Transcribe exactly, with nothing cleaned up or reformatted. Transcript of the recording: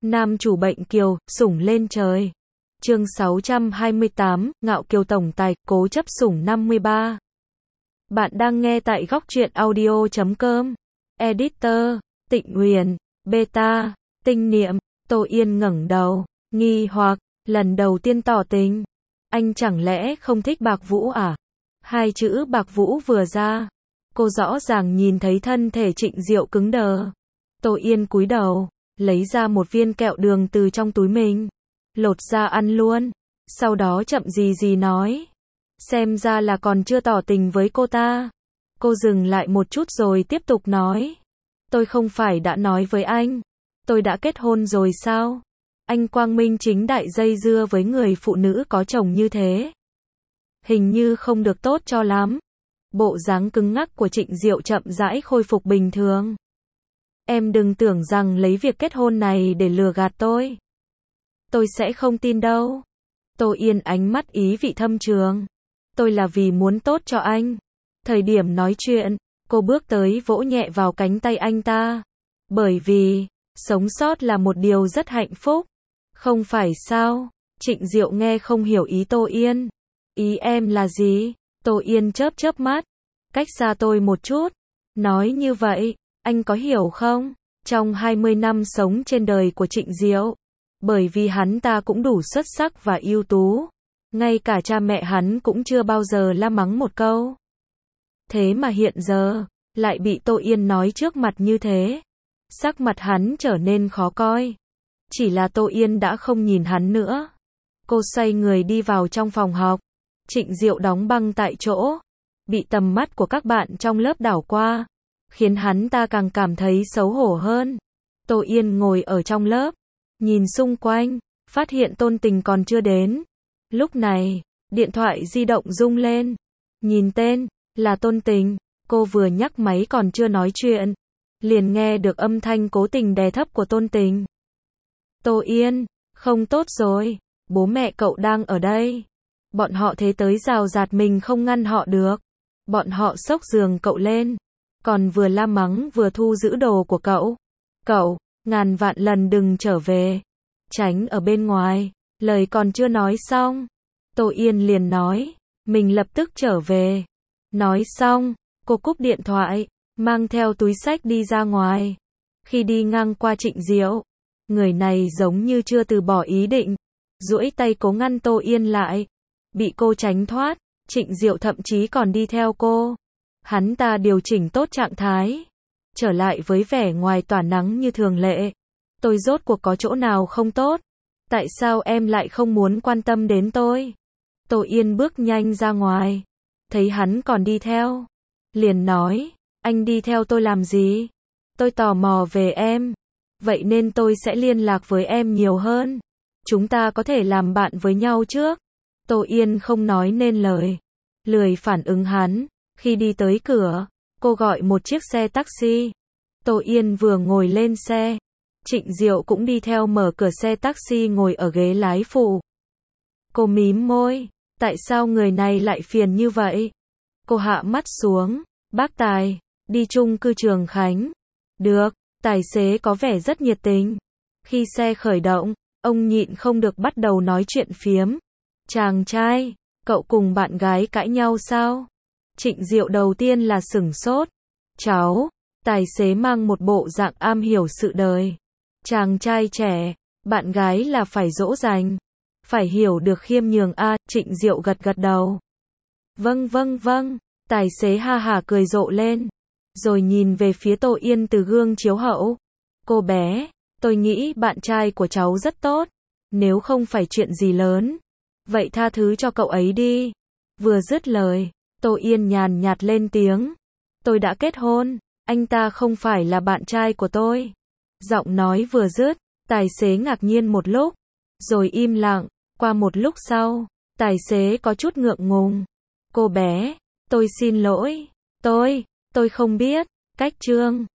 Nam chủ bệnh kiều, sủng lên trời. Chương sáu trăm hai mươi tám, ngạo kiều tổng tài, cố chấp sủng năm mươi ba. Bạn đang nghe tại góc truyện audio chấm com. Editor, Tịnh Huyền, Beta, Tinh Niệm. Tô Yên ngẩng đầu, nghi hoặc, lần đầu tiên tỏ tình. Anh chẳng lẽ không thích Bạc Vũ à? Hai chữ Bạc Vũ vừa ra, cô rõ ràng nhìn thấy thân thể Trịnh Diệu cứng đờ. Tô Yên cúi đầu, lấy ra một viên kẹo đường từ trong túi mình, lột ra ăn luôn, sau đó chậm gì gì nói. Xem ra là còn chưa tỏ tình với cô ta. Cô dừng lại một chút rồi tiếp tục nói. Tôi không phải đã nói với anh, tôi đã kết hôn rồi sao? Anh quang minh chính đại dây dưa với người phụ nữ có chồng như thế, hình như không được tốt cho lắm. Bộ dáng cứng ngắc của Trịnh Diệu chậm rãi khôi phục bình thường. Em đừng tưởng rằng lấy việc kết hôn này để lừa gạt tôi. Tôi sẽ không tin đâu. Tô Yên ánh mắt ý vị thâm trường. Tôi là vì muốn tốt cho anh. Thời điểm nói chuyện, cô bước tới vỗ nhẹ vào cánh tay anh ta. Bởi vì, sống sót là một điều rất hạnh phúc. Không phải sao? Trịnh Diệu nghe không hiểu ý Tô Yên. Ý em là gì? Tô Yên chớp chớp mắt. Cách xa tôi một chút. Nói như vậy, anh có hiểu không? Trong hai mươi năm sống trên đời của Trịnh Diệu, bởi vì hắn ta cũng đủ xuất sắc và ưu tú, ngay cả cha mẹ hắn cũng chưa bao giờ la mắng một câu. Thế mà hiện giờ, lại bị Tô Yên nói trước mặt như thế. Sắc mặt hắn trở nên khó coi. Chỉ là Tô Yên đã không nhìn hắn nữa. Cô xoay người đi vào trong phòng học. Trịnh Diệu đóng băng tại chỗ, bị tầm mắt của các bạn trong lớp đảo qua, khiến hắn ta càng cảm thấy xấu hổ hơn. Tô Yên ngồi ở trong lớp, nhìn xung quanh, phát hiện Tôn Tình còn chưa đến. Lúc này, điện thoại di động rung lên. Nhìn tên, là Tôn Tình. Cô vừa nhắc máy còn chưa nói chuyện, liền nghe được âm thanh cố tình đè thấp của Tôn Tình. Tô Yên, không tốt rồi, bố mẹ cậu đang ở đây. Bọn họ thế tới rào rạt mình không ngăn họ được. Bọn họ xốc giường cậu lên, còn vừa la mắng vừa thu giữ đồ của cậu. Cậu, ngàn vạn lần đừng trở về. Tránh ở bên ngoài. Lời còn chưa nói xong, Tô Yên liền nói, mình lập tức trở về. Nói xong, cô cúp điện thoại, mang theo túi xách đi ra ngoài. Khi đi ngang qua Trịnh Diệu, người này giống như chưa từ bỏ ý định, duỗi tay cố ngăn Tô Yên lại. Bị cô tránh thoát, Trịnh Diệu thậm chí còn đi theo cô. Hắn ta điều chỉnh tốt trạng thái, trở lại với vẻ ngoài tỏa nắng như thường lệ. Tôi rốt cuộc có chỗ nào không tốt? Tại sao em lại không muốn quan tâm đến tôi? Tô Yên bước nhanh ra ngoài, thấy hắn còn đi theo, liền nói, anh đi theo tôi làm gì? Tôi tò mò về em, vậy nên tôi sẽ liên lạc với em nhiều hơn. Chúng ta có thể làm bạn với nhau trước. Tô Yên không nói nên lời, lười phản ứng hắn. Khi đi tới cửa, cô gọi một chiếc xe taxi. Tô Yên vừa ngồi lên xe, Trịnh Diệu cũng đi theo mở cửa xe taxi ngồi ở ghế lái phụ. Cô mím môi, tại sao người này lại phiền như vậy? Cô hạ mắt xuống, bác Tài, đi chung cư Trường Khánh. Được, tài xế có vẻ rất nhiệt tình. Khi xe khởi động, ông nhịn không được bắt đầu nói chuyện phiếm. Chàng trai, cậu cùng bạn gái cãi nhau sao? Trịnh Diệu đầu tiên là sửng sốt. Cháu, tài xế mang một bộ dạng am hiểu sự đời. Chàng trai trẻ, bạn gái là phải dỗ dành, phải hiểu được khiêm nhường a. À, Trịnh Diệu gật gật đầu. Vâng vâng vâng, tài xế ha hả cười rộ lên, rồi nhìn về phía Tô Yên từ gương chiếu hậu. Cô bé, tôi nghĩ bạn trai của cháu rất tốt, nếu không phải chuyện gì lớn, vậy tha thứ cho cậu ấy đi. Vừa dứt lời, Tô Yên nhàn nhạt lên tiếng. Tôi đã kết hôn, anh ta không phải là bạn trai của tôi. Giọng nói vừa dứt, tài xế ngạc nhiên một lúc, rồi im lặng. Qua một lúc sau, tài xế có chút ngượng ngùng. Cô bé, tôi xin lỗi, tôi, tôi không biết, cách trương.